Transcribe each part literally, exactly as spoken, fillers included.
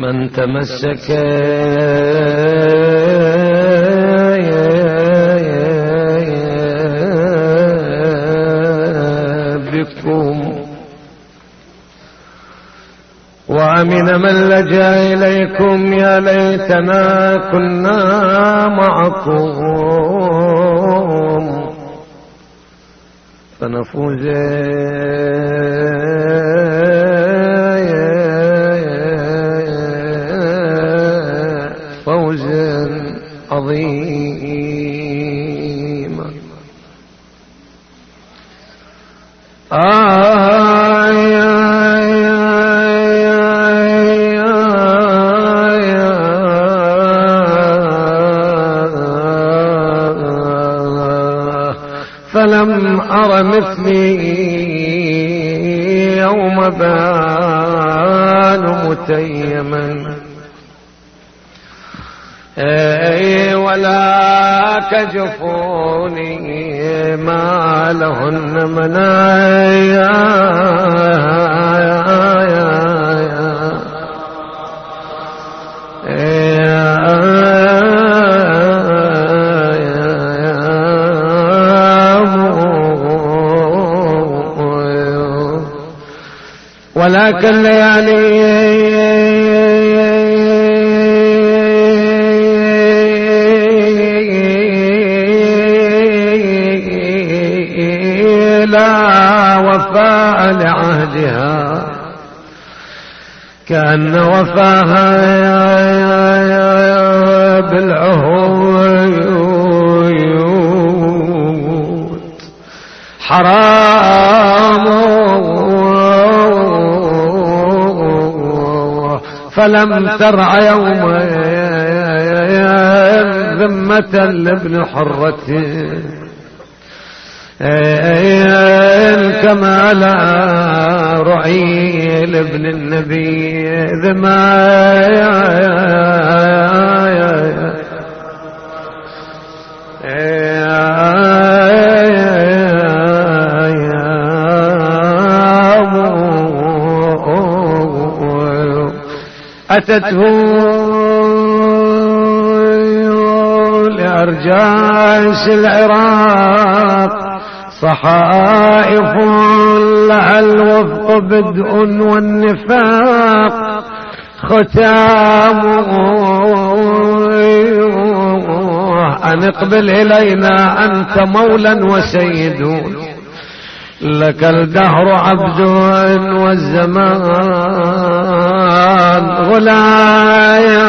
من تمسك بكم وأمن من لجأ إليكم يا ليتنا كنا معكم فنفوز فوزا عظيما. فلم أر مثلي يوم بان متيما ولا كجفوني ما لهن منايا ولكن ليالي لا وفاء لعهدها كأن وفاها بالعهود حرام فلم ترع يوم ذمة لابن حرته كما لا رعي لابن النبي ذمايا أتته لأرجاس العراق صحائف لها الوفق بدء والنفاق ختامه أن اقبل إلينا أنت مولا وسيد لك الدهر عبد والزمان غلايا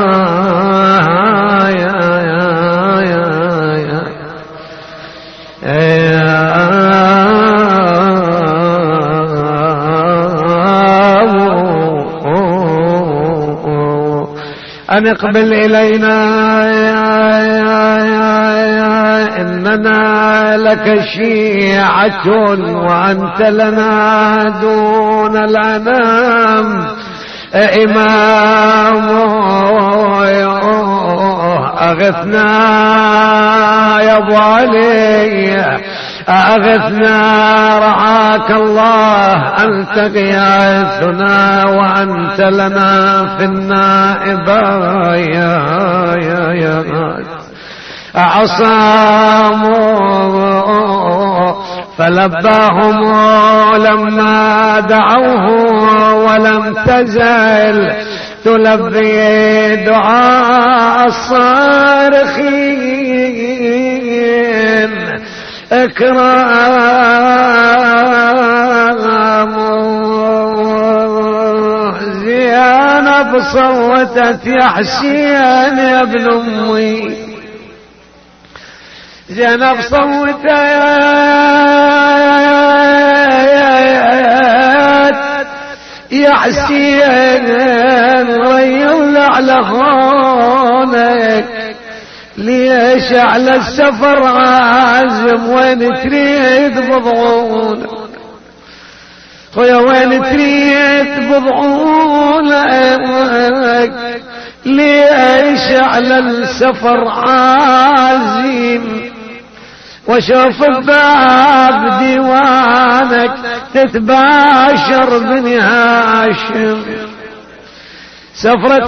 أن اقبل إلينا إننا لك شيعة وأنت لنا دون الأنام إمام أغثنا يا أبو علي أغثنا رعاك الله أنت غياثنا وأنت لنا في النائبة يا يا يا عصام فلباهم لما دعوه ولم تزل تلبي دعاء الصارخين اكرام زينب صوتت يا حسين يا ابن امي زينب صوتت يا حسين ريل على هونك ليش على السفر عازم وين تريد بضعونك خويا وين تريد بضعونك ليش على السفر عازم وشوف باب ديوانك تتباشر بني هاشم سفرة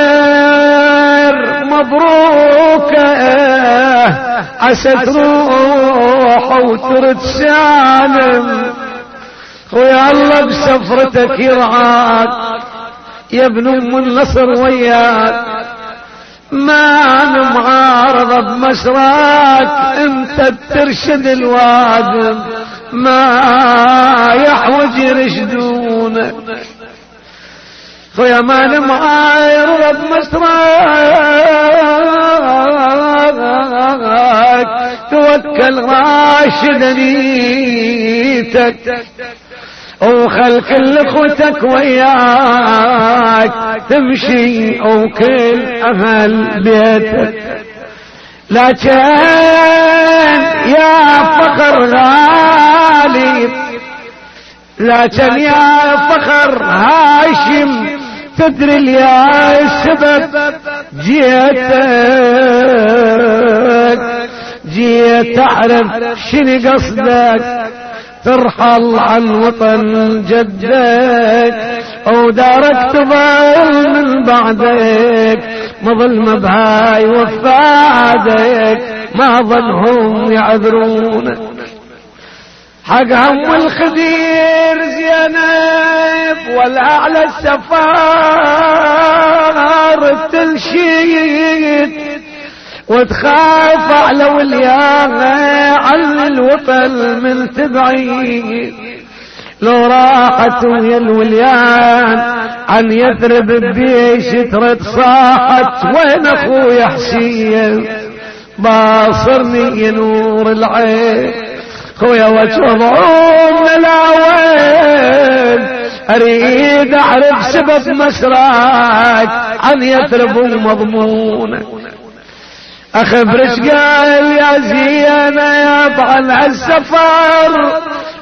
خير مبروكة عسى تروح وترد سالم. ويا الله بسفرتك يرعاك يا ابن ام النصر وياك، ما انا معارضة بمسراك، انت بترشد الوادم ما يحوج يرشدونك. خويا ما انا معارضة بمسراك، توكل راشد نيتك وخل كل اخوتك وياك تمشي وكل اهل بيتك. لكن يا فخر غالي، لكن يا فخر هاشم تدري يا السبب جيتك، جيت اعرف شنو قصدك، ترحل عن وطن جدك ودارك تظل من بعدك، مظلمة بهاي وفادك ما ظنهم يعذرونك. حق هم الخدير زينب والاعلى السفار تلشيد، وتخاف على ولياها عن الوطن من تبعيد. لو راحت ويا الوليان عن يثرب بيش ترد صاحت، وين اخويا حسين باصرني يا نور العين. خويا وجههم من الاول اريد اعرف سبب مسراك عن يثرب مضمونه. اخبرش قال يا زينب عن السفر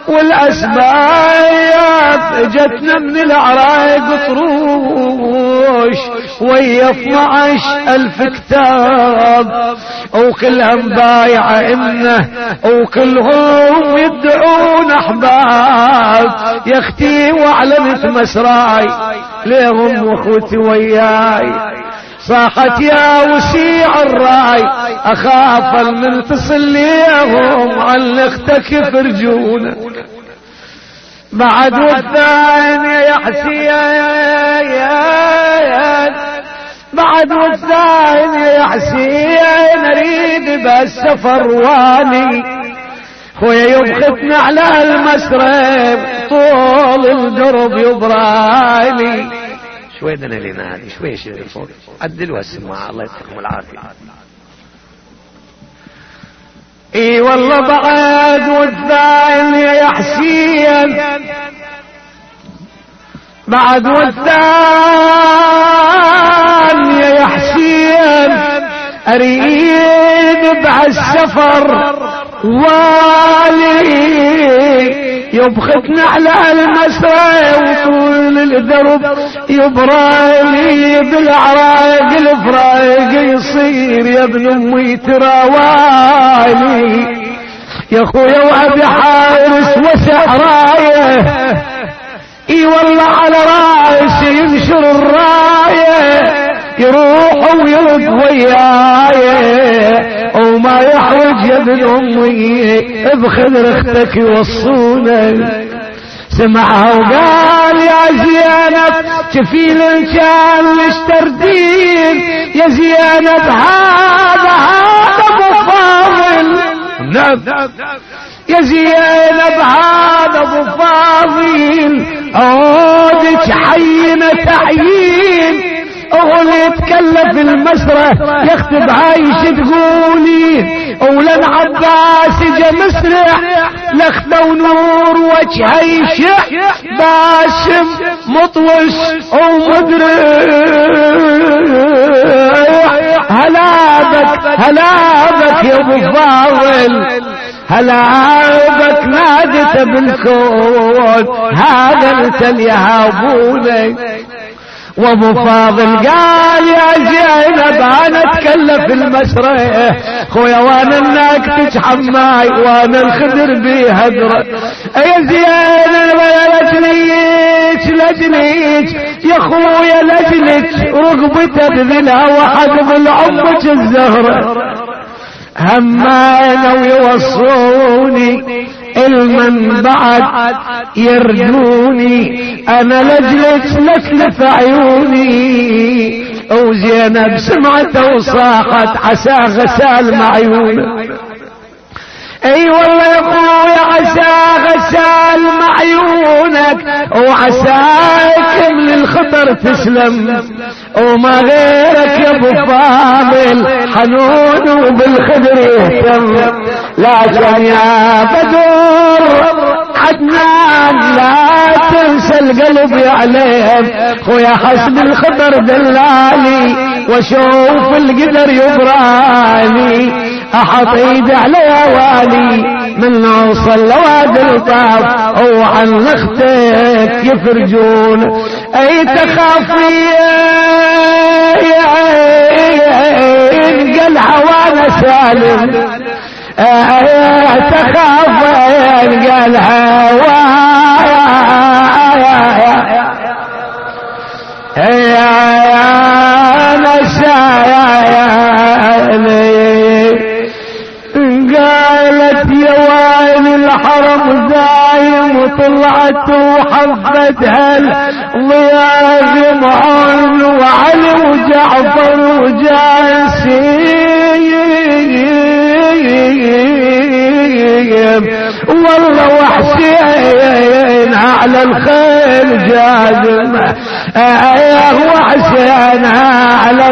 والاسباب، اجتنا من العراق طروش ويا اثنعش الف كتاب، وكلهم بايعة امه وكلهم يدعون احباب. يا اختي واعلنت مسراي ليهم واخوتي وياي، صاحت يا وسيع الراي اخاف من تصل ليهم عن اختك يفرجونا. بعد والثاني يا حسين، بعد والثاني يا حسين اريد بالسفر واني. خويا يبختنا على المسرب طول الدرب يبرالي. شوي دنا لنا هذه شوي شوي فوق عدلوا السماعة الله يعطيكم العافية. اي والله بعد والثاني يا حسين، بعد والثاني يا حسين اريد بهالسفر والي. يبختنا على المسرى وطول الدرب يبرالي، بالعراق الفراق يصير يا ابن امي تراوالي. يا خويا وابي حارس وسع رايه، اي والله على راسي ينشر الرايه، يروح ويرد وياي وما يحرج يا ابن امي بخدر اختك يوصونا. سمعها وقال يا زينب كفيل كان مشتردين، يا زينب هذا هذا ابو فاضل. نعم يا زينب هذا ابو فاضل، عودك عينه تعيين اغلي يتكلف المسرة يختب عايش تقولي. ولن عباس جا مسرح لخته ونور وجهه يشح، باسم مطوش ومدرح. هلابك هلابك يا ابو فاضل، هلابك نادت بالكون هذا انت يا هابوني. وابو فاضل قال يا زينب انا اتكلف المسرح، خويا وانا انك تتحماي وانا الخدر بهدره. يا زينب يا رجليك لجلك لجلك يا خويا لجلك رقبته بذلها وحد بالعمك الزهرة همانا ويوصوني المن بعد يردوني انا لجلك لكلف عيوني وزينب سمعت وصاحت عسى غسال معيونه اي والله يا اخويا عسى غسال معيونك وعساك من الخطر تسلم وما غيرك يا ابو فاضل حنون وبالخدر يهتم لكن يا بدر عدنان لا تنسى القلب عليهم خويا حسب الخطر دلالي وشوف القدر يبراني احط ايدي على والي من اوصل لواد الطاف او عن اختك يفرجون اي تخافي قال هوانا سالم تخاف قال هوانا قالت يا ويل الحرم دايم وطلعت وحبتها الضياء معون وعلي وجعفر وجاسم والله وحسين على الخيل جازم ايه وحسين على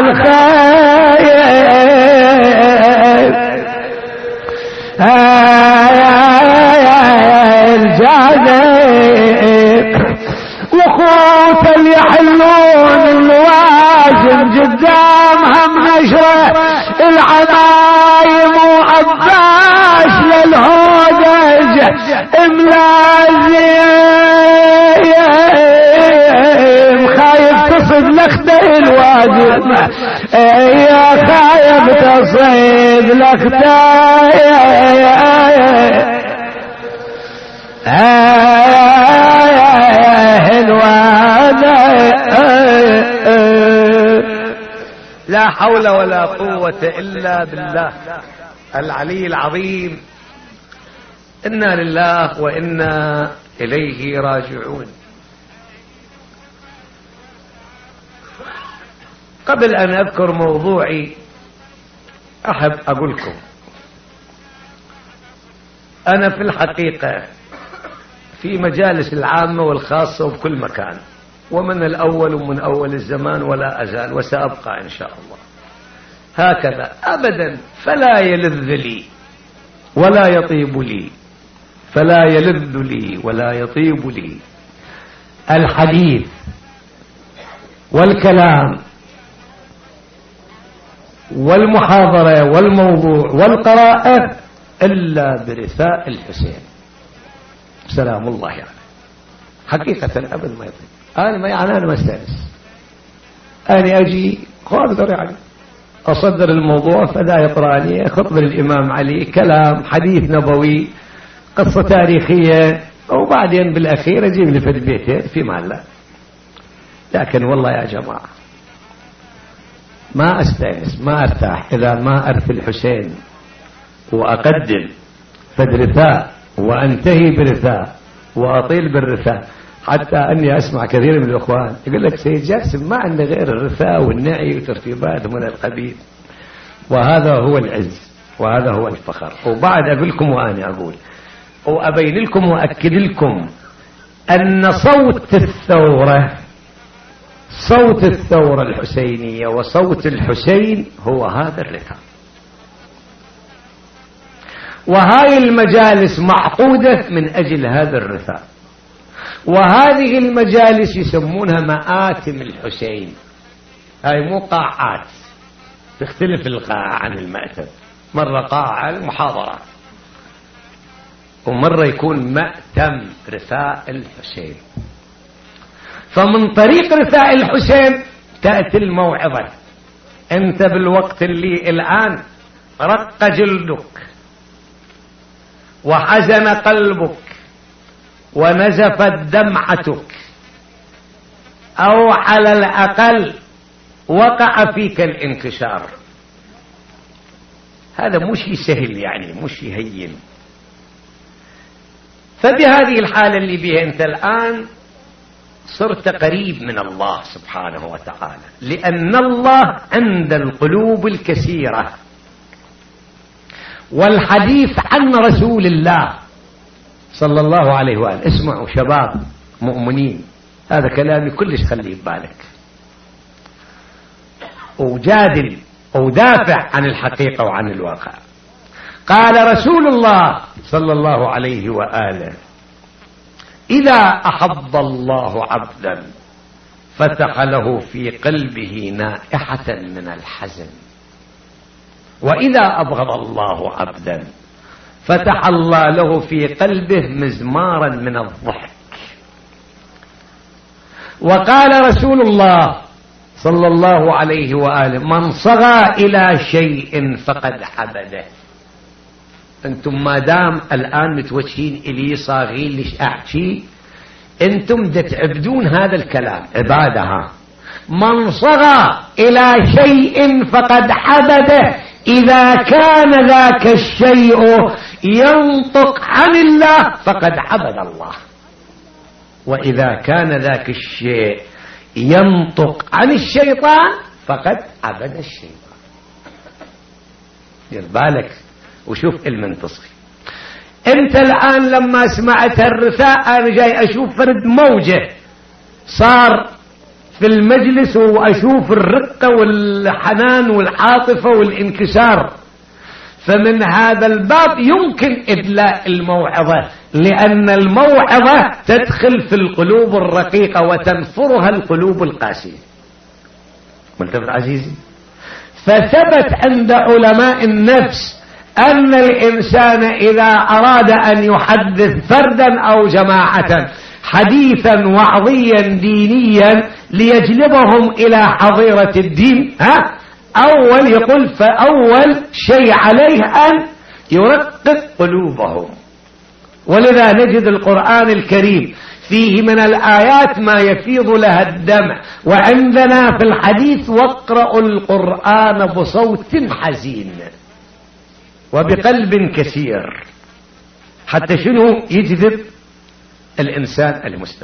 الخيل الجاذب وخوف اللي يحلون الواجب قدامهم نشره العمايم وعباس للهودج ملازم خايف تصد لخته الواجب يا خايف تصيد لخته لا حول ولا قوة إلا بالله العلي العظيم. إنا لله وإنا إليه راجعون. قبل أن أذكر موضوعي أحب أقولكم أنا في الحقيقة في مجالس العامة والخاصة وبكل مكان ومن الأول ومن أول الزمان ولا أزال وسأبقى إن شاء الله هكذا أبدا. فلا يلذ لي ولا يطيب لي فلا يلذ لي ولا يطيب لي الحديث والكلام والمحاضرة والموضوع والقراءة إلا برثاء الحسين سلام الله عليه. يعني. حقيقة أبدا ما يطيب. أنا ما يعني أنا ما استأنس. أنا أجي قادر يعني أصدر الموضوع فذا يقرأ لي خطبة الإمام علي كلام حديث نبوي قصة تاريخية وبعدين بالأخير أجيب لي في البيتين في مال. لكن والله يا جماعة ما أستأنس ما أرتاح إذا ما أرثي الحسين وأقدم فدرثاء وأنتهي برثاء وأطيل بالرثاء. حتى أني أسمع كثير من الأخوان يقول لك سيد جاسم ما عنده غير الرثاء والنعي وترتيبات من القبيل. وهذا هو العز وهذا هو الفخر. وبعد أقول لكم وأنا أقول وأبين لكم وأكد لكم أن صوت الثورة صوت الثورة الحسينية وصوت الحسين هو هذا الرثاء. وهاي المجالس معقودة من أجل هذا الرثاء. وهذه المجالس يسمونها مآتم الحسين. هاي مو قاعات تختلف القاعة عن المأتم. مرة قاعة المحاضرة ومرة يكون مأتم رثاء الحسين. فمن طريق رثاء الحسين تأتي الموعظة. أنت بالوقت اللي الآن رق جلدك وحزن قلبك ونزفت دمعتك أو على الأقل وقع فيك الانكسار. هذا مش سهل يعني، مش هين. فبهذه الحالة اللي بها أنت الآن صرت قريب من الله سبحانه وتعالى، لأن الله عند القلوب الكثيرة. والحديث عن رسول الله صلى الله عليه وآله، اسمعوا شباب مؤمنين، هذا كلامي كلش خليه ببالك، وجادل ودافع عن الحقيقة وعن الواقع. قال رسول الله صلى الله عليه وآله: إذا أحب الله عبدا فتح له في قلبه نائحة من الحزن، وإذا أبغض الله عبدا فتح الله له في قلبه مزمارا من الضحك. وقال رسول الله صلى الله عليه وآله: من صغى إلى شيء فقد عبده. أنتم ما دام الآن متوجهين إلي صاغين ليش أحكي، أنتم دا تعبدون هذا الكلام عبادها. من صغى إلى شيء فقد عبده إذا كان ذاك الشيء ينطق عن الله فقد عبد الله، وإذا كان ذاك الشيء ينطق عن الشيطان فقد عبد الشيطان. دير بالك وشوف المنتصف. انت الآن لما سمعت الرثاء انا جاي اشوف فرد موجة صار في المجلس، واشوف الرقة والحنان والعاطفة والانكسار. فمن هذا الباب يمكن إدلاء الموعظة، لأن الموعظة تدخل في القلوب الرقيقة وتنفرها القلوب القاسية. ملتفت عزيزي؟ فثبت عند علماء النفس أن الإنسان إذا أراد أن يحدث فردا أو جماعة حديثا وعظيا دينيا ليجلبهم إلى حظيرة الدين، ها أول يقول فأول شيء عليه أن يرقق قلوبهم. ولذا نجد القرآن الكريم فيه من الآيات ما يفيض لها الدمع. وعندنا في الحديث: واقرأوا القرآن بصوت حزين وبقلب كثير، حتى شنو يجذب الإنسان المستمع.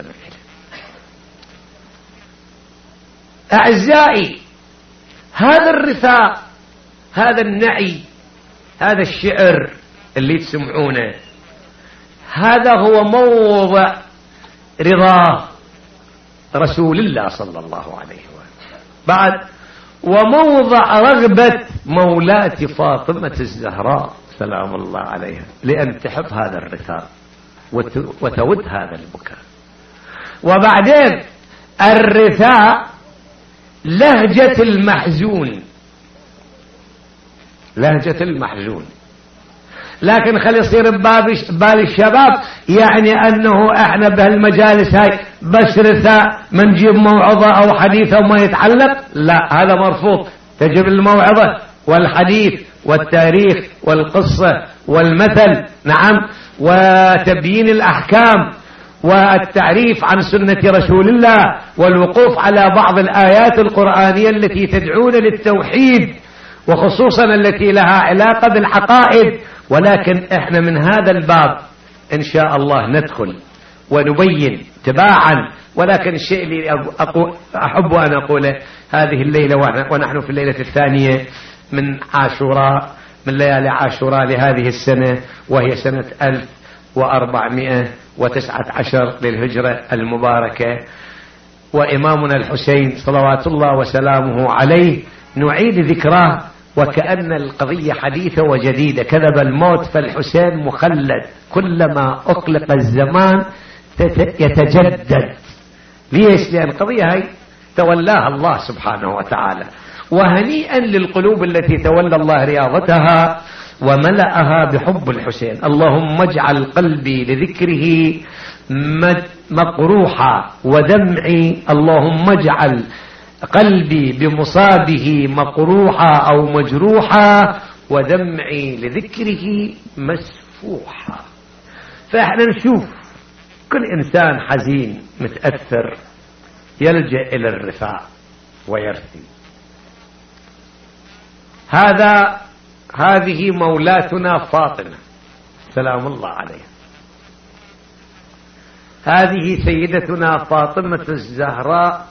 أعزائي، هذا الرثاء، هذا النعي، هذا الشعر اللي تسمعونه، هذا هو موضع رضا رسول الله صلى الله عليه وسلم، بعد وموضع رغبة مولاة فاطمة الزهراء سلام الله عليها، لأن تحب هذا الرثاء وتود هذا البكاء. وبعدين الرثاء لهجة المحزون، لهجة المحزون. لكن خلي يصير ببال الشباب يعني أنه احنا بهالمجالس هاي بس رثاء ما نجيب موعظة أو حديث وما يتعلق. لا، هذا مرفوض. تجيب الموعظة والحديث والتاريخ والقصة والمثل، نعم، وتبيين الأحكام والتعريف عن سنة رسول الله والوقوف على بعض الآيات القرآنية التي تدعون للتوحيد، وخصوصا التي لها علاقة بالعقائد. ولكن احنا من هذا الباب ان شاء الله ندخل ونبين تباعا. ولكن الشيء اللي احب ان اقوله هذه الليلة ونحن في الليلة الثانية من عاشوراء، من ليالي عاشوراء لهذه السنة، وهي سنة ألف وأربعمائة وتسعة عشر للهجرة المباركة، وإمامنا الحسين صلوات الله وسلامه عليه نعيد ذكراه وكأن القضية حديثة وجديدة. كذب الموت فالحسين مخلد، كلما أقلق الزمان يتجدد. ليش؟ لأن القضية هاي تولاها الله سبحانه وتعالى. وهنيئا للقلوب التي تولى الله رياضتها وملأها بحب الحسين. اللهم اجعل قلبي لذكره مقروحا ودمعي، اللهم اجعل قلبي بمصابه مقروحا أو مجروحا ودمعي لذكره مسفوحا. فإحنا نشوف كل إنسان حزين متأثر يلجأ إلى الرثاء ويرثي. هذا هذه مولاتنا فاطمة سلام الله عليها، هذه سيدتنا فاطمة الزهراء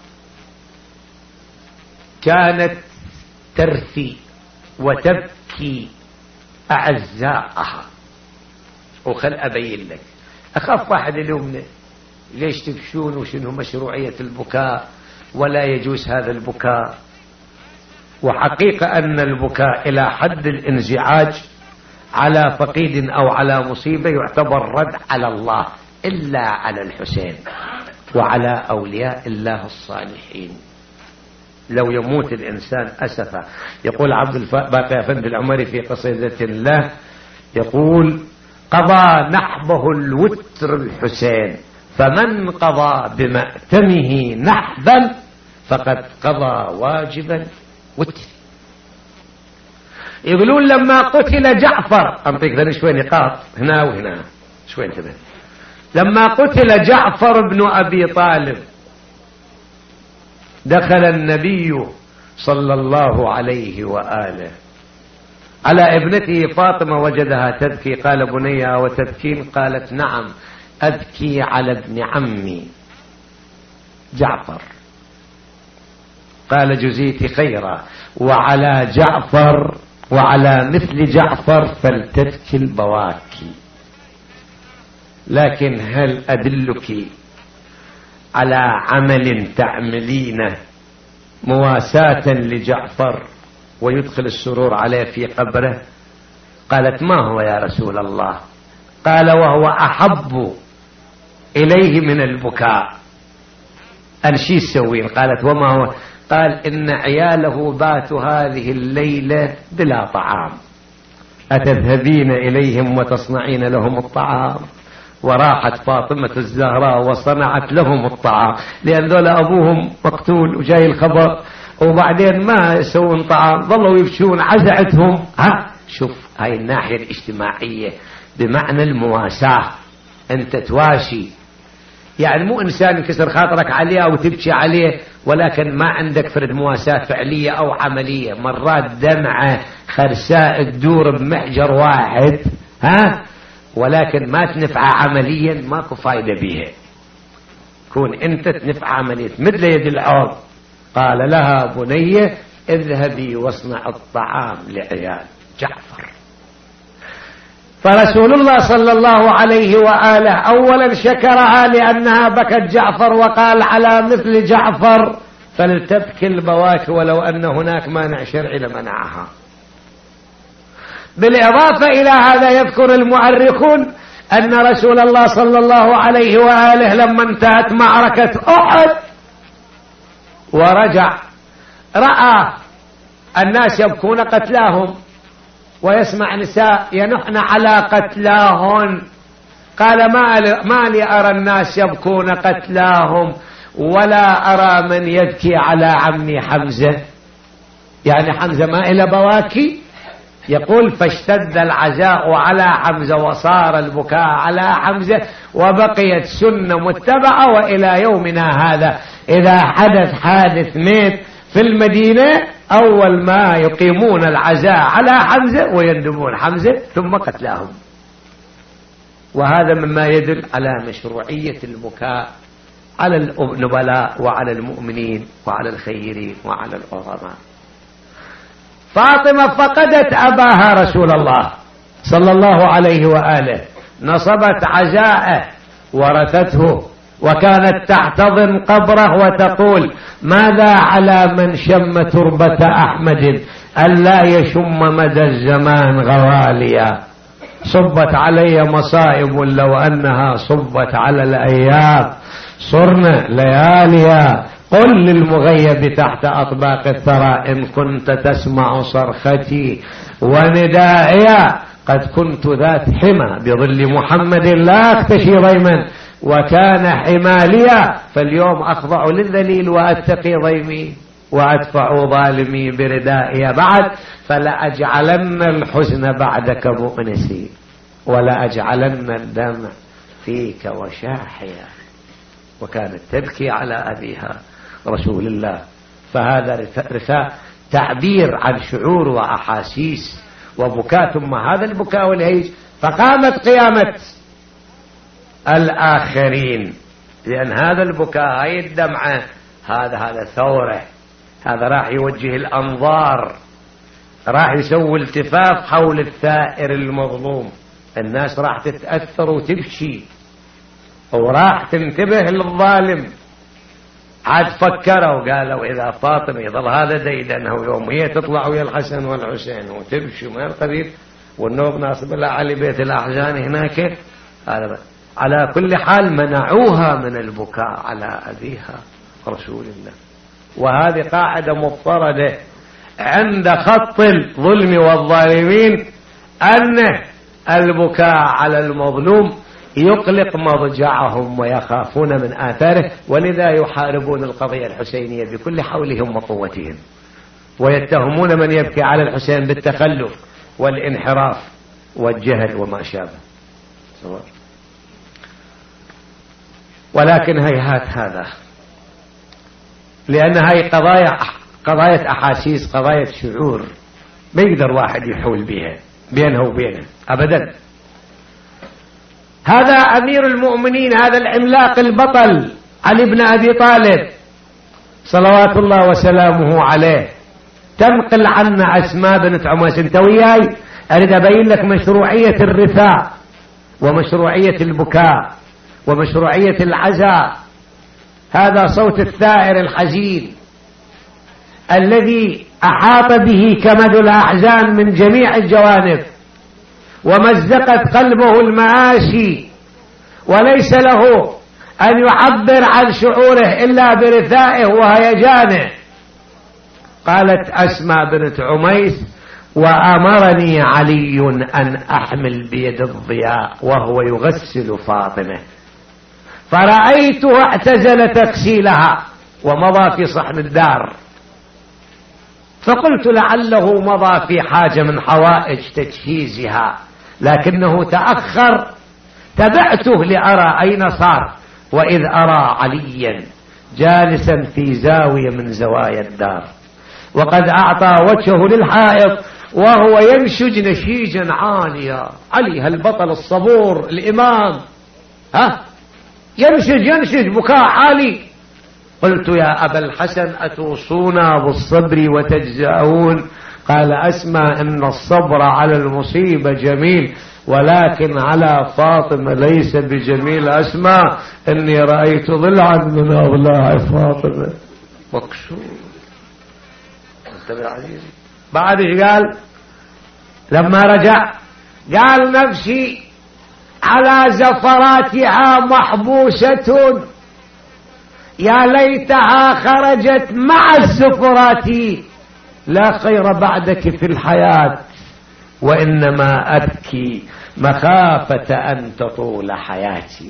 كانت ترثي وتبكي أعزائها. وخل أبين لك، أخاف واحد اليوم ليش تبكون وشنو مشروعية البكاء ولا يجوز هذا البكاء. وحقيقة أن البكاء إلى حد الانزعاج على فقيد أو على مصيبة يعتبر رد على الله، إلا على الحسين وعلى أولياء الله الصالحين. لو يموت الإنسان أسفا. يقول عبد الباقي أفندي العمري في قصيدة له، يقول: قضى نحبه الوتر الحسين، فمن قضى بمأتمه نحبا فقد قضى واجبا وتر. يقولون لما قتل جعفر، أنطيك ذني شوي نقاط هنا وهنا شوي انتبه، لما قتل جعفر بن أبي طالب دخل النبي صلى الله عليه وآله على ابنته فاطمة وجدها تبكي، قال: بني وتبكين؟ قالت: نعم، أبكي على ابن عمي جعفر. قال: جزيت خيرا، وعلى جعفر وعلى مثل جعفر فلتبكي البواكي. لكن هل أدلك على عمل تعملينه مواساة لجعفر ويدخل السرور عليه في قبره؟ قالت: ما هو يا رسول الله؟ قال: وهو أحب إليه من البكاء. أن شي تسوين؟ قالت: وما هو؟ قال: إن عياله باتوا هذه الليلة بلا طعام، أتذهبين إليهم وتصنعين لهم الطعام؟ وراحت فاطمة الزهراء وصنعت لهم الطعام، لأن ذول أبوهم مقتول وجاي الخبر، وبعدين ما يسوون طعام، ظلوا يبشون، عزعتهم. ها شوف هاي الناحية الاجتماعية بمعنى المواساة، أنت تواشي، يعني مو إنسان يكسر خاطرك عليه أو تبكي عليه، ولكن ما عندك فرد مواساة فعلية أو عملية. مرات دمعة خرساء تدور بمحجر واحد، ها، ولكن ما تنفع عمليا، ماكو فايدة بيها. كون أنت تنفع عمليا مثل يد العوض. قال لها: بنية اذهبي واصنع الطعام لعيال جعفر. فرسول الله صلى الله عليه وآله أولا شكرها لأنها بكت جعفر، وقال: على مثل جعفر فلتبكي البواكي ولو أن هناك مانع شرعي لمنعها. بالإضافة إلى هذا يذكر المؤرخون أن رسول الله صلى الله عليه وآله لما انتهت معركة أحد ورجع رأى الناس يبكون قتلاهم ويسمع نساء ينحن على قتلاهن. قال: ما لي أرى الناس يبكون قتلاهم ولا أرى من يبكي على عمي حمزة. يعني حمزة ما إلى بواكي. يقول: فاشتد العزاء على حمزة وصار البكاء على حمزة، وبقيت سنة متبعة وإلى يومنا هذا إذا حدث حادث ميت في المدينة أول ما يقيمون العزاء على حمزة ويندمون حمزة ثم قتلاهم. وهذا مما يدل على مشروعية البكاء على النبلاء وعلى المؤمنين وعلى الخيرين وعلى العظماء. فاطمة فقدت أباها رسول الله صلى الله عليه وآله، نصبت عزاءه ورثته، وكانت تحتضن قبره وتقول: ماذا على من شم تربة أحمد ألا يشم مدى الزمان غواليا. صبت علي مصائب لو أنها صبت على الأيام، صرنا لياليا. قل للمغيب تحت أطباق الثرى إن كنت تسمع صرختي وندائيا. قد كنت ذات حمى بظل محمد لا أختشي ضيما، وكان حماليا. فاليوم أخضع للذليل وأتقي ضيمي وأدفع ظالمي بردائي. بعد فلأجعلن الحزن بعدك مؤنسي ولأجعلن الدمع فيك وشاحيا. وكانت تبكي على أبيها رسول الله. فهذا رثاء تعبير عن شعور وأحاسيس وبكاء، ثم هذا البكاء والهيج فقامت قيامة الآخرين، لأن هذا البكاء هاي الدمعة هذا هذا ثورة، هذا راح يوجه الأنظار، راح يسوي التفاف حول الثائر المظلوم، الناس راح تتأثر وتبكي وراح تنتبه للظالم. عاد فكروا قالوا إذا فاطمة يظل هذا ديدنه يوم هي تطلع ويا الحسن والحسين وتبكي من القبيل والنوب ناصب لها على بيت الأحزان هناك، على كل حال منعوها من البكاء على أبيها رسول الله. وهذه قاعدة مضطردة عند خط الظلم والظالمين، أن البكاء على المظلوم يقلق مضجعهم ويخافون من آثاره، ولذا يحاربون القضية الحسينية بكل حولهم وقوتهم، ويتهمون من يبكي على الحسين بالتخلف والانحراف والجهل وما شابه. ولكن هيهات هذا، لأن هاي قضايا قضايا أحاسيس، قضايا شعور، ما يقدر واحد يحول بها بينه وبينه أبدا. هذا أمير المؤمنين، هذا العملاق البطل علي بن أبي طالب صلوات الله وسلامه عليه، تنقل عنا أسماء بنت عميس. انت وياي أريد أبين لك مشروعية الرثاء ومشروعية البكاء ومشروعية العزاء. هذا صوت الثائر الحزين الذي أحاط به كمد الأحزان من جميع الجوانب ومزقت قلبه المآسي، وليس له أن يعبر عن شعوره إلا برثائه وهيجانه. قالت أسماء بنت عميس: وأمرني علي أن أحمل بيد الضياء وهو يغسل فاطمة، فرأيته اعتزل تغسيلها ومضى في صحن الدار، فقلت لعله مضى في حاجة من حوائج تجهيزها، لكنه تأخر. تبعته لأرى أين صار، وإذ أرى عليا جالسا في زاوية من زوايا الدار، وقد أعطى وجهه للحائط وهو ينشج نشيجا عاليا. علي هالبطل الصبور الإمام، ها ينشج ينشج بكاء عالي. قلت: يا أبا الحسن أتوصونا بالصبر وتجزعون؟ قال: أسمع أن الصبر على المصيبة جميل، ولكن على فاطمة ليس بجميل. أسمع أني رأيت ضلعا من أضلاع فاطمة مكسور. انتبه عزيزي. بعد ايش قال؟ لما رجع قال: نفسي على زفراتها محبوسة، يا ليتها خرجت مع الزفرات، لا خير بعدك في الحياة، وإنما أبكي مخافة أن تطول حياتي.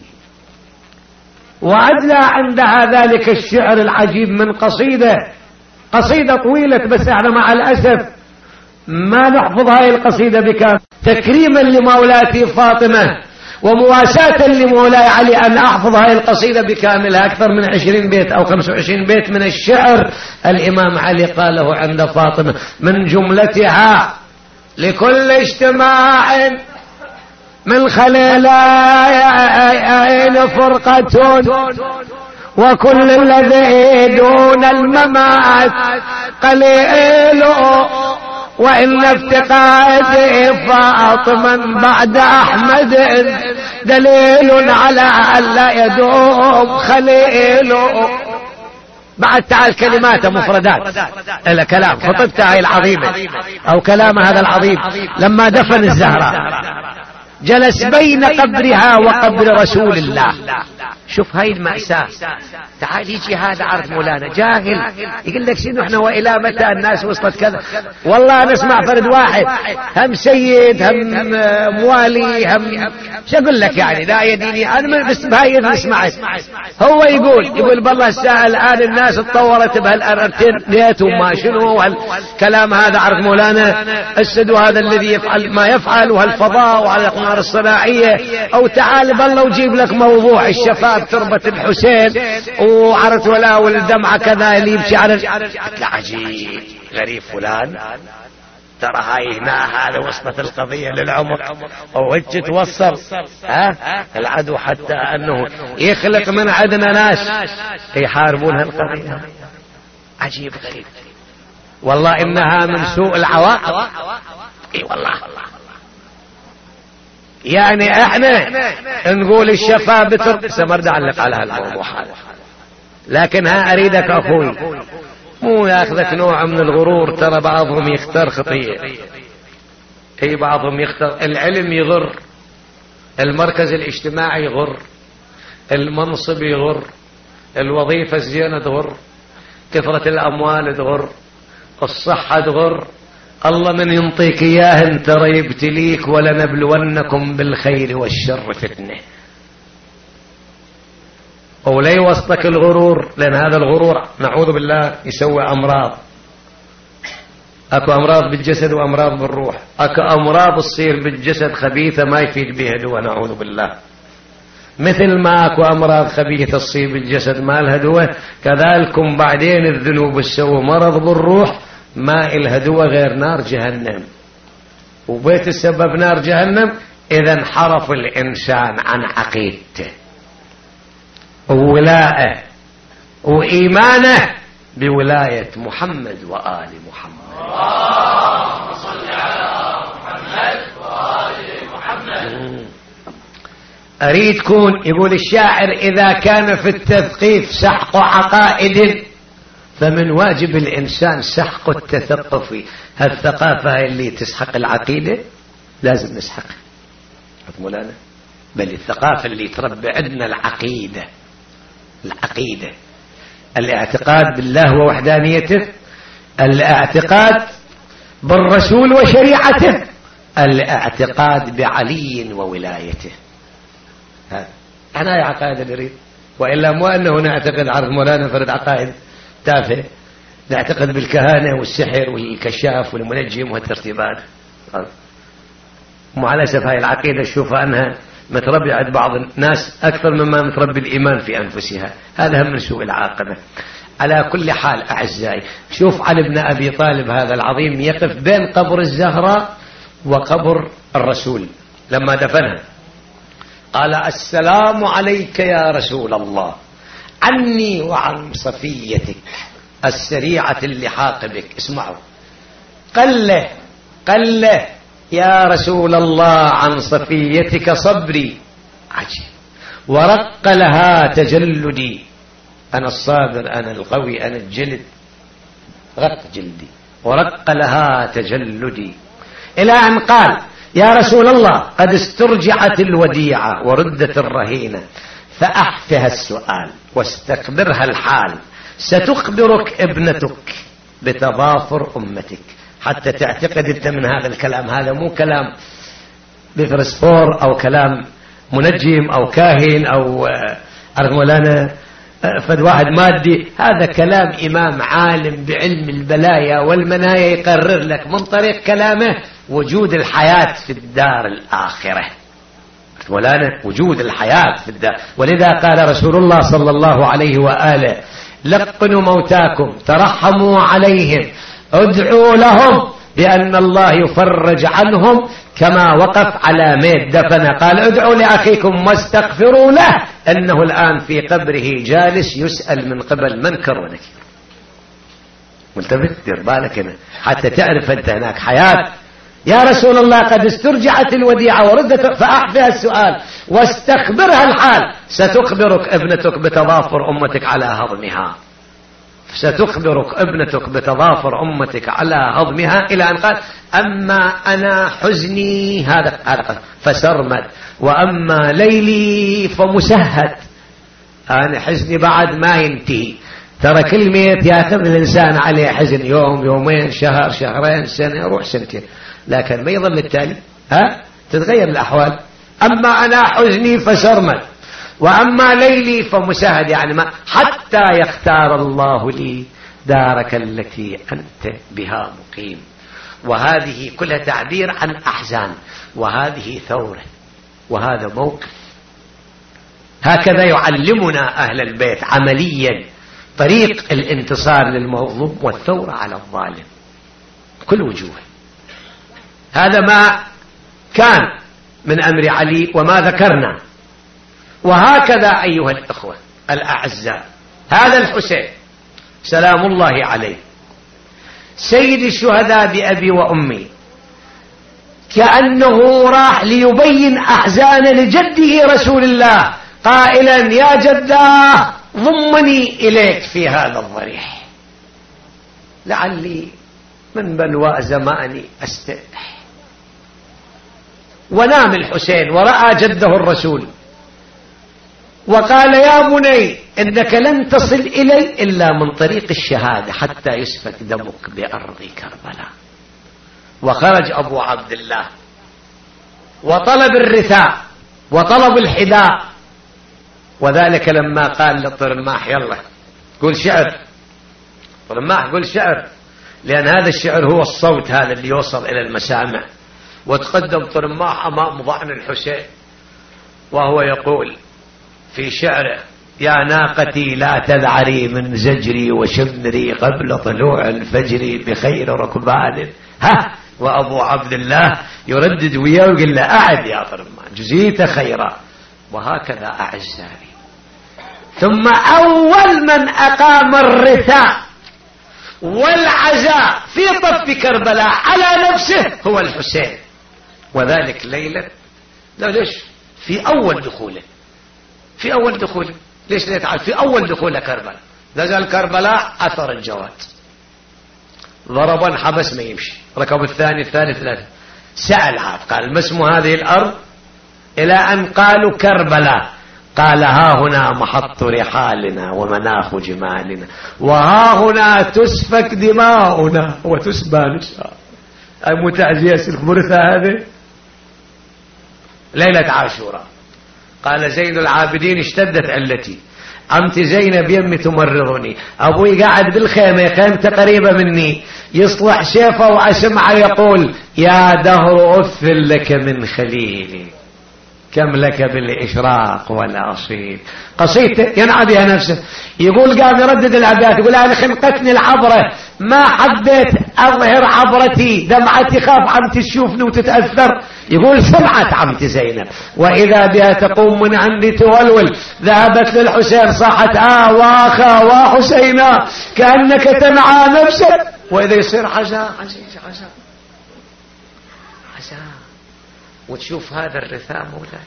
وأدلى عندها ذلك الشعر العجيب من قصيدة قصيدة طويلة، بس احنا مع الأسف ما نحفظ هاي القصيدة بكامل، تكريما لمولاتي فاطمة ومواساة لمولاي علي أن أحفظ هاي القصيدة بكاملها. أكثر من عشرين بيت أو خمسة وعشرين بيت من الشعر الإمام علي قاله عند فاطمة، من جملتها: لكل اجتماع من خليلين فرقة، وكل الذي دون الممات قليل، وإن افتقاد فاطما بعد أحمد دليل على ألا يدوم خليل. بعد تعال كلمات مفردات إلى كلام خطبتها هاي العظيمة أو كلام هذا العظيم. لما دفن الزهراء جلس بين قبرها وقبر رسول الله. شوف هاي المأساة. تعال يجي هذا عرض مولانا جاهل يقول لك شنو احنا والى متى الناس وصلت كذا. والله نسمع فرد واحد هم سيد هم موالي هم شو اقول لك يعني لا يديني انا بس بهاي نسمع. هو يقول يقول بالله الساعه الان الناس تطورت بهالارتينات وما شنو وهالكلام هذا عرض مولانا السد هذا الذي يفعل ما يفعل وهالفضاء وعلى الاقمار الصناعيه. او تعال بالله وجيب لك موضوع الشفاء فات تربة الحسين وعرت ولا والدمعة كذا اللي يمشي على عجيب غريب فلان، ترى هاي هنا هذا وصلت القضية للعمق وهج توصل ها العدو حتى انه يخلق من عندنا ناس يحاربون هالقضية. عجيب غريب والله، انها من سوء العواقب. اي والله، يعني احنا نقول الشفاء بتر سمرد علق على هالموضوع هذا، لكن ها اريدك اخوي مو ياخذك نوع من الغرور. ترى بعضهم يختار خطية، اي بعضهم يختار العلم يغر، المركز الاجتماعي يغر، المنصب يغر، الوظيفة الزينة تغر، كثرة الاموال تغر، الصحة تغر. الله من ينطيك اياه انت ترى يبتليك، ولنبلونكم بالخير والشر فتنة. ولا يوصلك الغرور، لان هذا الغرور نعوذ بالله يسوي امراض. اكو امراض بالجسد وامراض بالروح، اكو امراض تصير بالجسد خبيثة ما يفيد بها دواء نعوذ بالله، مثل ما اكو امراض خبيثة تصير بالجسد ما لها دواء، كذلكم بعدين الذنوب تسوي مرض بالروح ما إلها دواء غير نار جهنم. وبيت السبب نار جهنم إذا انحرف الإنسان عن عقيدته وولاءه وإيمانه بولاية محمد وآل محمد. اللهم صل على محمد وآل محمد. أريد كون يقول الشاعر إذا كان في التثقيف سحق عقائد فمن واجب الإنسان سحق التثقف. هالثقافة اللي تسحق العقيدة لازم نسحقها مولانا، بل الثقافة اللي تربي عندنا العقيدة، العقيدة الاعتقاد بالله ووحدانيته، الاعتقاد بالرسول وشريعته، الاعتقاد بعلي وولايته. ها أنا عقائد نريد، وإلا مو أنه نعتقد عرض مولانا فرد عقائد تافه، نعتقد بالكهانة والسحر والكشاف والمنجم والترتيبات. مع الأسف هاي العقيدة شوفها أنها متربية عند بعض الناس أكثر مما متربي الإيمان في أنفسها، هذا هم من سوء العاقبة. على كل حال أعزائي، شوف علي بن أبي طالب هذا العظيم يقف بين قبر الزهراء وقبر الرسول لما دفنها، قال السلام عليك يا رسول الله عني وعن صفيتك السريعة اللحاق بك. اسمعوا، قل له قل له يا رسول الله عن صفيتك صبري عجيب، ورق لها تجلدي، أنا الصابر أنا القوي أنا الجلد، رق جلدي ورق لها تجلدي، إلى أن قال يا رسول الله قد استرجعت الوديعة وردت الرهينة فأحفها السؤال واستخبرها الحال، ستخبرك ابنتك بتضافر أمتك. حتى تعتقد أنت من هذا الكلام، هذا مو كلام بفرسفور أو كلام منجم أو كاهن أو أرغمولانا فد واحد مادي، هذا كلام إمام عالم بعلم البلايا والمنايا يقرر لك من طريق كلامه وجود الحياة في الدار الآخرة، مولانا وجود الحياة في الدار. ولذا قال رسول الله صلى الله عليه وآله لقنوا موتاكم ترحموا عليهم ادعوا لهم بأن الله يفرج عنهم كما وقف على ميت دفن، قال ادعوا لأخيكم واستغفروا له أنه الآن في قبره جالس يسأل من قبل منكر ونكير. منتبه دير بالك هنا حتى تعرف أنت هناك حياة. يا رسول الله قد استرجعت الوديعة وردت فأحفها السؤال واستخبرها الحال، ستخبرك ابنتك بتضافر أمتك على هضمها، ستخبرك ابنتك بتضافر أمتك على هضمها، إلى أن قال أما أنا حزني هذا هذا فسرمد، وأما ليلي فمسهد. أنا حزني بعد ما ينتهي، ترى كل ميت يأخذ الإنسان عليه حزن يوم يومين شهر شهرين سنة يروح سنتين، لكن ما يظل التالي ها تتغير الأحوال. أما أنا حزني فسرمد وأما ليلي فمسهد، يعني ما حتى يختار الله لي دارك التي أنت بها مقيم. وهذه كلها تعبير عن أحزان، وهذه ثورة، وهذا موقف. هكذا يعلمنا أهل البيت عمليا طريق الانتصار للمظلوم والثورة على الظالم كل وجوه. هذا ما كان من أمر علي وما ذكرنا. وهكذا أيها الأخوة الأعزاء هذا الحسين سلام الله عليه سيد الشهداء بأبي وأمي كأنه راح ليبين أحزان لجده رسول الله قائلا يا جداه ضمني إليك في هذا الضريح لعلي من بلواء زماني أستريح. ونام الحسين ورأى جده الرسول وقال يا بني إنك لن تصل إلي إلا من طريق الشهادة حتى يسفك دمك بأرض كربلاء. وخرج أبو عبد الله وطلب الرثاء وطلب الحذاء، وذلك لما قال للطرماح يلا قول شعر، طرماح قول شعر، لأن هذا الشعر هو الصوت هذا اللي يوصل إلى المسامع. وتقدم طرماح أمام ضعن الحسين وهو يقول في شعره يا ناقتي لا تذعري من زجري وشمري قبل طلوع الفجر بخير ركبان. ها وأبو عبد الله يردد وياه ويقول له أعد يا طرماح جزيت خيرا. وهكذا أعزائي ثم أول من أقام الرثاء والعزاء في طف كربلاء على نفسه هو الحسين، وذلك ليلة لا ليش في أول دخوله في أول دخوله ليش لا يتعال في أول دخوله كربلاء نزل كربلاء أثر الجواد ضربا حبس ما يمشي، ركب الثاني الثالث ثلاثة سأل عاد قال ما اسم هذه الأرض إلى أن قالوا كربلاء، قال ها هنا محط رحالنا ومناخ جمالنا وها هنا تسفك دماؤنا وتسبى نساء. أي متعزية البرثة هذه ليلة عاشوراء. قال زين العابدين اشتدت علتي، عمتي زينب يمي تمرضني، أبوي قاعد بالخيمة خيمته قريبة مني يصلح شيفه وأسمعه يقول يا دهر أفل لك من خليلي كم لك بالإشراق والأصيل. قصيدته ينعى بها نفسه. يقول قام يردد الأبيات يقول أنا خنقتني العبرة ما حبيت أظهر عبرتي دمعتي خاف عمتي تشوفني وتتأثر. يقول سمعت عمتي زينب وإذا بها تقوم من عندي تولول ذهبت للحسين صاحت آه واخا وحسينا كأنك تنعى نفسك وإذا يصير عزاء عزيز عزاء عزاء. وتشوف هذا الرثاء مولاي.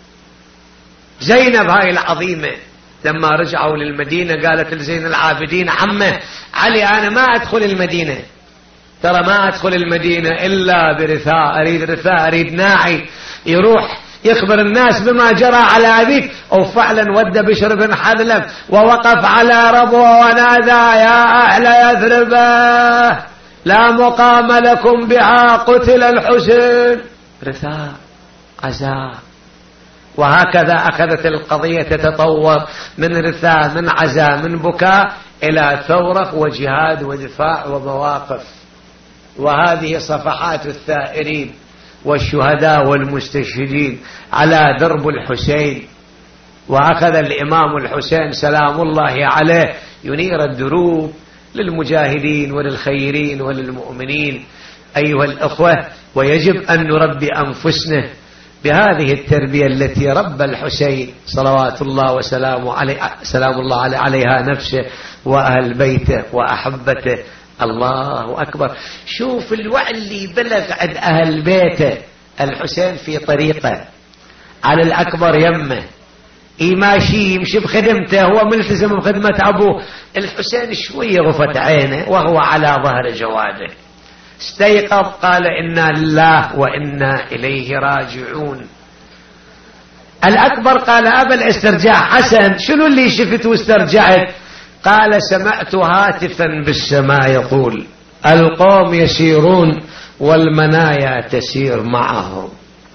زينب هاي العظيمة لما رجعوا للمدينة قالت لزين العابدين عمه علي أنا ما أدخل المدينة، ترى ما أدخل المدينة إلا برثاء، أريد رثاء أريد ناعي يروح يخبر الناس بما جرى على أبيك. وفعلا ود بشر بن حذلب ووقف على ربوه ونادى يا أهل يثرب لا مقام لكم بها قتل الحسين. رثاء عزاء. وهكذا أخذت القضية تتطور من رثاء من عزاء من بكاء إلى ثورة وجهاد ودفاع ومواقف. وهذه صفحات الثائرين والشهداء والمستشهدين على درب الحسين. وأخذ الإمام الحسين سلام الله عليه ينير الدروب للمجاهدين وللخيرين وللمؤمنين أيها الأخوة. ويجب أن نربي أنفسنا بهذه التربية التي ربى الحسين صلوات الله وسلامه عليه سلام الله عليه عليها نفسه وأهل بيته وأحبته. الله أكبر. شوف الوعي اللي بلغ عند أهل بيته. الحسين في طريقه على الأكبر يمه ماشي يمشي بخدمته هو ملتزم بخدمة أبوه. الحسين شوية غفت عينه وهو على ظهر جواده استيقظ قال إنا لله وإنا إليه راجعون. الأكبر قال أبا الاسترجاع حسن شنو اللي شفت واسترجعت؟ قال سمعت هاتفا بالسماء يقول القوم يسيرون والمنايا تسير معهم.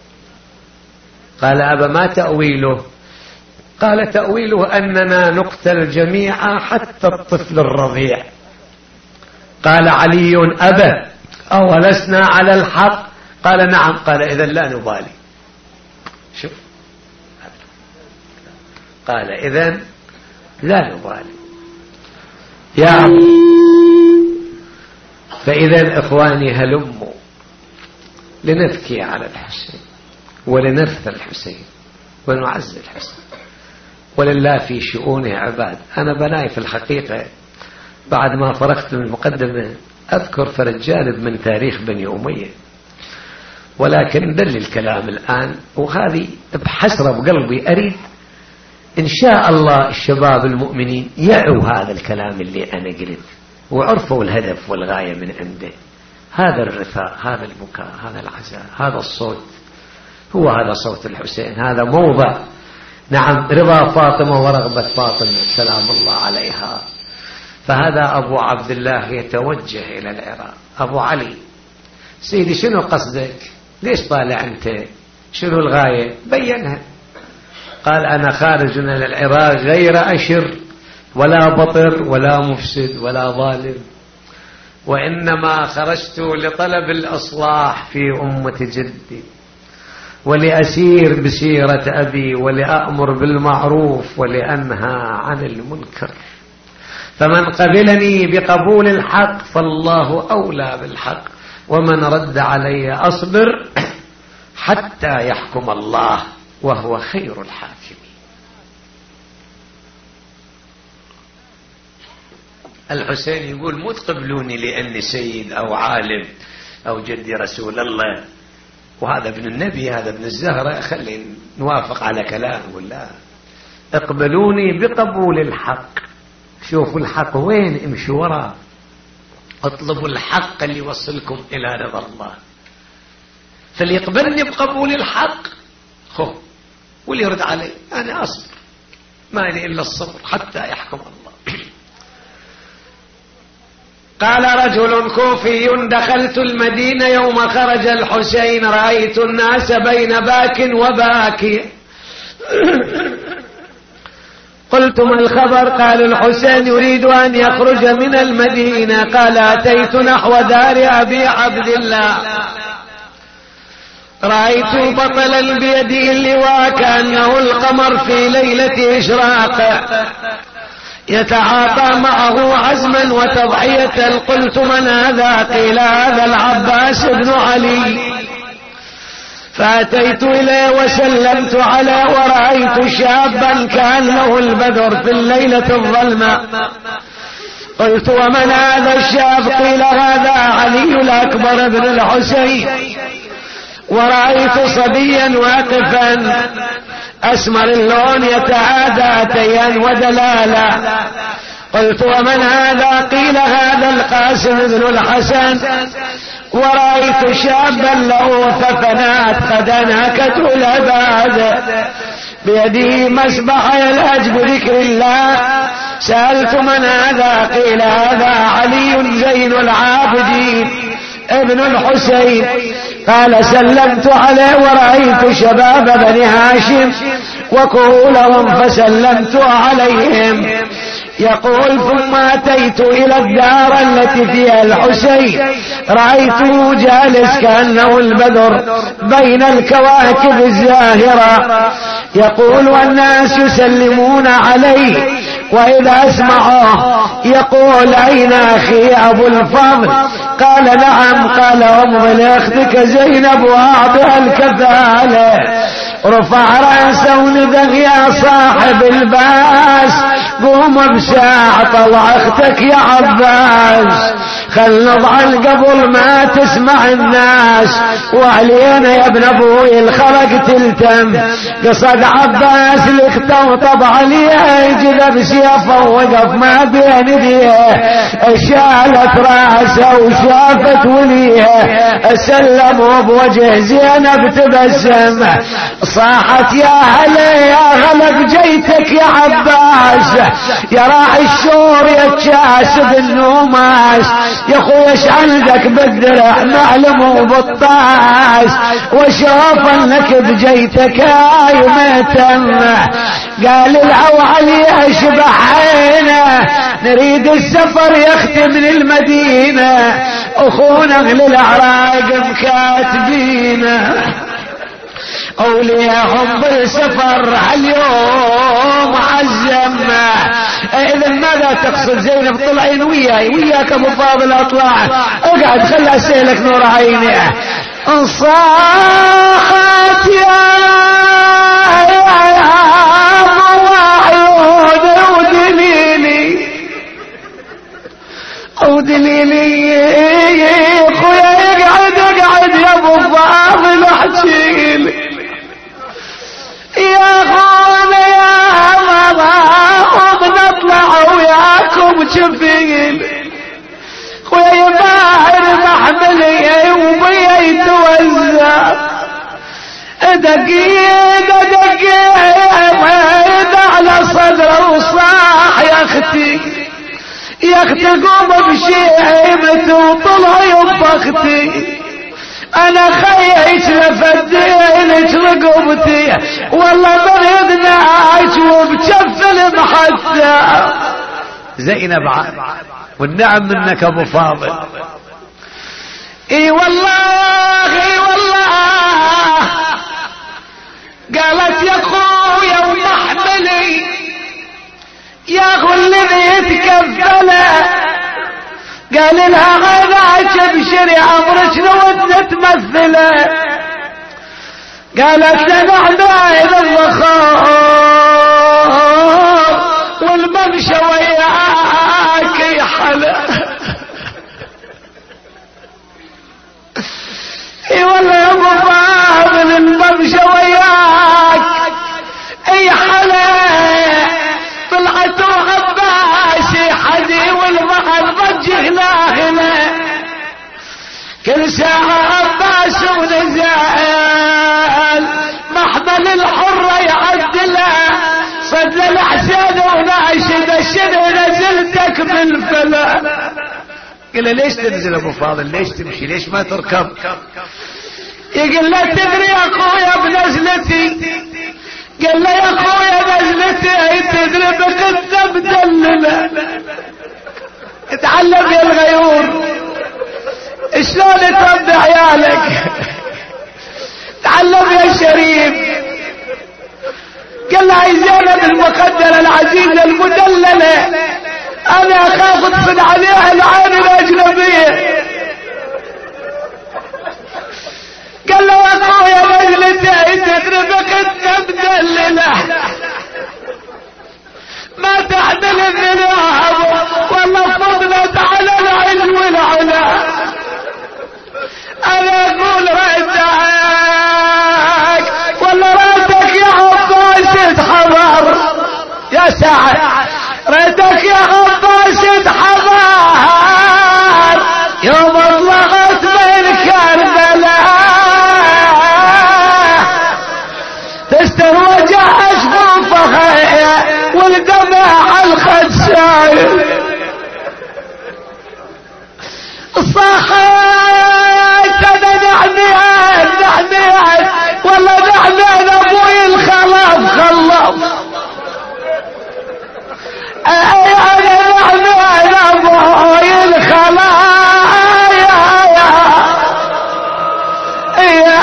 قال أبا ما تأويله؟ قال تأويله أننا نقتل جميعا حتى الطفل الرضيع. قال علي أبا أولسنا على الحق؟ قال نعم. قال إذن لا نبالي. شوف قال إذن لا نبالي يا عم. فإذا إخواني هلموا لنبكي على الحسين ولنرث الحسين ونعز الحسين، ولله في شؤونه عباد. أنا بناي في الحقيقة بعد ما فرغت من المقدمة أذكر فرد جانب من تاريخ بني أمية، ولكن دل الكلام الآن، وهذه بحسرة بقلبي أريد إن شاء الله الشباب المؤمنين يعوا هذا الكلام اللي أنا قلت وعرفوا الهدف والغاية من عنده. هذا الرثاء، هذا البكاء، هذا العزاء، هذا الصوت، هو هذا صوت الحسين، هذا موضع نعم رضا فاطمة ورغبة فاطمة سلام الله عليها. فهذا أبو عبد الله يتوجه إلى العراق. أبو علي سيدي شنو قصدك؟ ليش طالع أنت؟ شنو الغاية؟ بينها. قال أنا خارج إلى العراق غير أشر ولا بطر ولا مفسد ولا ظالم، وإنما خرجت لطلب الإصلاح في أمة جدي، ولأسير بسيرة أبي، ولأأمر بالمعروف ولأنهى عن المنكر. فمن قبلني بقبول الحق فالله أولى بالحق، ومن رد علي أصبر حتى يحكم الله وهو خير الحاكمين. الحسين يقول مو تقبلوني لأني سيد أو عالم أو جدي رسول الله، وهذا ابن النبي، هذا ابن الزهرة، خلي نوافق على كلامه. ولا اقبلوني بقبول الحق. شوفوا الحق وين، امشوا وراه، اطلبوا الحق اللي يوصلكم إلى رضا الله. فاللي يقبلني بقبول الحق خو، واللي يرد علي أنا أصبر، ما لي إلا الصبر حتى يحكم الله. قال رجل كوفي دخلت المدينة يوم خرج الحسين رأيت الناس بين باك وباكي قلت ما الخبر؟ قال الحسين يريد أن يخرج من المدينة. قال أتيت نحو دار أبي عبد الله رأيت بطلا بيده اللواء كأنه القمر في ليلة إشراق يتعاطى معه عزما وتضحية. قلت من هذا؟ قيل هذا العباس بن علي. فأتيت إليه وسلمت عليه ورأيت شابا كأنه البدر في الليلة الظلمة. قلت ومن هذا الشاب؟ قيل هذا علي الأكبر بن الحسين. ورأيت صبيا واقفا أسمر اللون يتعادى تيا ودلالا. قلت ومن هذا؟ قيل هذا القاسم بن الحسن. ورأيت شابا له ثفنات قد انهكت العباد بيده مسبح يلهج بذكر الله. سألت من هذا؟ قيل هذا علي زين العابدين ابن الحسين. قال سلمت عليه ورأيت شباب بني هاشم وكهولهم فسلمت عليهم. يقول ثم أتيت إلى الدار التي فيها الحسين رأيته جالس كأنه البدر بين الكواكب الزاهرة. يقول والناس يسلمون عليه، وإذا أسمعه يقول أين أخي أبو الفضل؟ قال نعم. قال امضي لأختك زينب وأعطها الكفالة. رفع رأسه وندق يا صاحب الباس قوم بساعة طلع اختك يا عباس. خل نضعن قبل ما تسمع الناس، وعلينا يا ابن ابوي الخلق تلتم. قصد عباس الاخته وطبع ليه جذب سيفه ووقف ما بين يديه. شالت راسه وشافت وليه سلموا بوجه زينب تبسم. صاحت يا هلا يا غلب جيتك يا عباس، يا راعي الشور يا تشاسب النوماس. يا خويا ايش عندك بالدرع معلم وبالطاس، وشوف انك بجيتك هاي متم. قال العو علي اشبح عينه نريد السفر يختم من المدينة، اخونا اهل العراق مكاتبينه. أولياءهم بالسفر هاليوم عالجمع. إذا ماذا تقصد زينب؟ طلعين وياي وياك أبو فاضل أطلع اقعد خلي أسألك نور عيني. انصاحت يا ودليلي خويا اقعد اقعد يا ابو فاضل احكيلي يا خونا يا ماما بنطلع وياكم شفيل خويا باهر محملي وبيا يتوزع دقيقة دقيقة على صدره وصاح يا اختي يا اختي قوم بشيبتي وطلع يب اختي انا خيش لفدينك رقبتي والله مريضناك وبجفل محتى. زينب والنعم منك ابو فاضل. اي والله اي والله قالت يا اخويا ومحملي يا اخو الذي يتكفله قال لها غيرك ابشري عمرك لو انت تمثله. قالت لنا عبايد الرخاء والممشى وياك يا حلا. اي والله يا ابو فاضل الممشى وياك اي حلا. طلعت وعباسي حدي والبحر رجه لاهنا كل ساعة عباس ونزال محمل الحرة يعدله صد الحسين وناشد الشدة نزلتك بالفلا. قال له ليش تنزل ابو فاضل ليش تمشي ليش ما تركب؟ يقول له تدري يا اخويا بنزلتي قال له يا اخويا نزلتي تدري بقدة مدللة اتعلم يا الغيور شلون تربي عيالك تعلم يا شريف. قال له يا زينب المقدرة العزيزة المدللة انا اخاف اطفل عليها العين الاجنبية. قال له يا اخويا نزلتي تدري بقدة مدللة ما تعدل الذناب والله فضلت على العلم والعلا. انا اقول رأيتك والله رأيتك يا عباس اتحضر يا سعد رأيتك يا عباس اتحضر يوم اطلقت من كربلاء تستروج اشفافها والدمع الخد شايل صحيت انا نعنيان نعنيان والله نعنيان ابوي الخلاف خلاف اي انا نعنيان ابوي الخلاف يا يا يا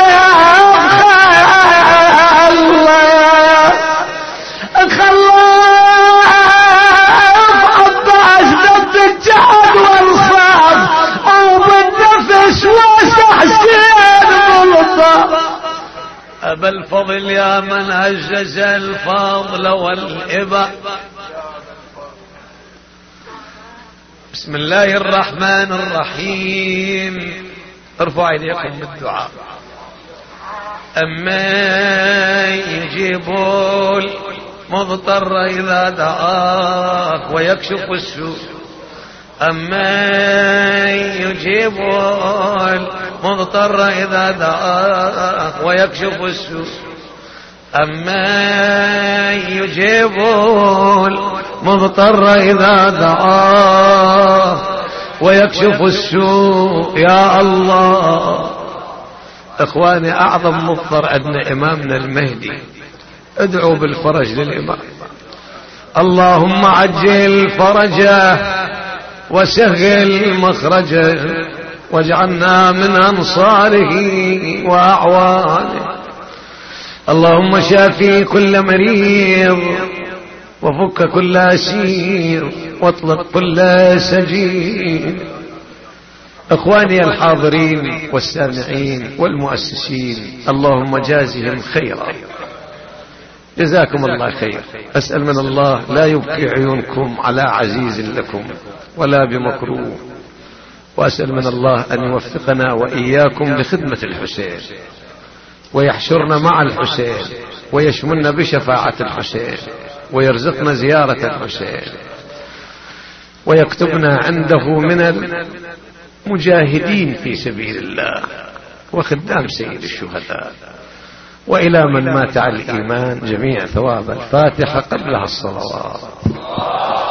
أبا الفضل يا من هجز الفضل والإبا. بسم الله الرحمن الرحيم. ارفعوا ايديكم بالدعاء. أما يجيب المضطر إذا دعاه ويكشف السوء أما يجيب المضطر إذا دعاه ويكشف السوء أما يجيب المضطر إذا دعاه ويكشف السوء. يا الله اخواني اعظم مضطر عندنا امامنا المهدي ادعوا بالفرج للامام. اللهم عجل فرجه وسهل مخرجه واجعلنا من انصاره واعوانه اللهم شافي كل مريض وفك كل أسير واطلق كل سجين. اخواني الحاضرين والسامعين والمؤسسين، اللهم جازهم خيرا، جزاكم الله خير. أسأل من الله لا يبكي عيونكم على عزيز لكم ولا بمكروه، وأسأل من الله أن يوفقنا وإياكم لخدمة الحسين، ويحشرنا مع الحسين، ويشملنا بشفاعة الحسين، ويرزقنا زيارة الحسين، ويكتبنا عنده من المجاهدين في سبيل الله وخدام سيد الشهداء. وإلى من مات على الإيمان جميع ثواب الفاتحة قبلها الصلوات.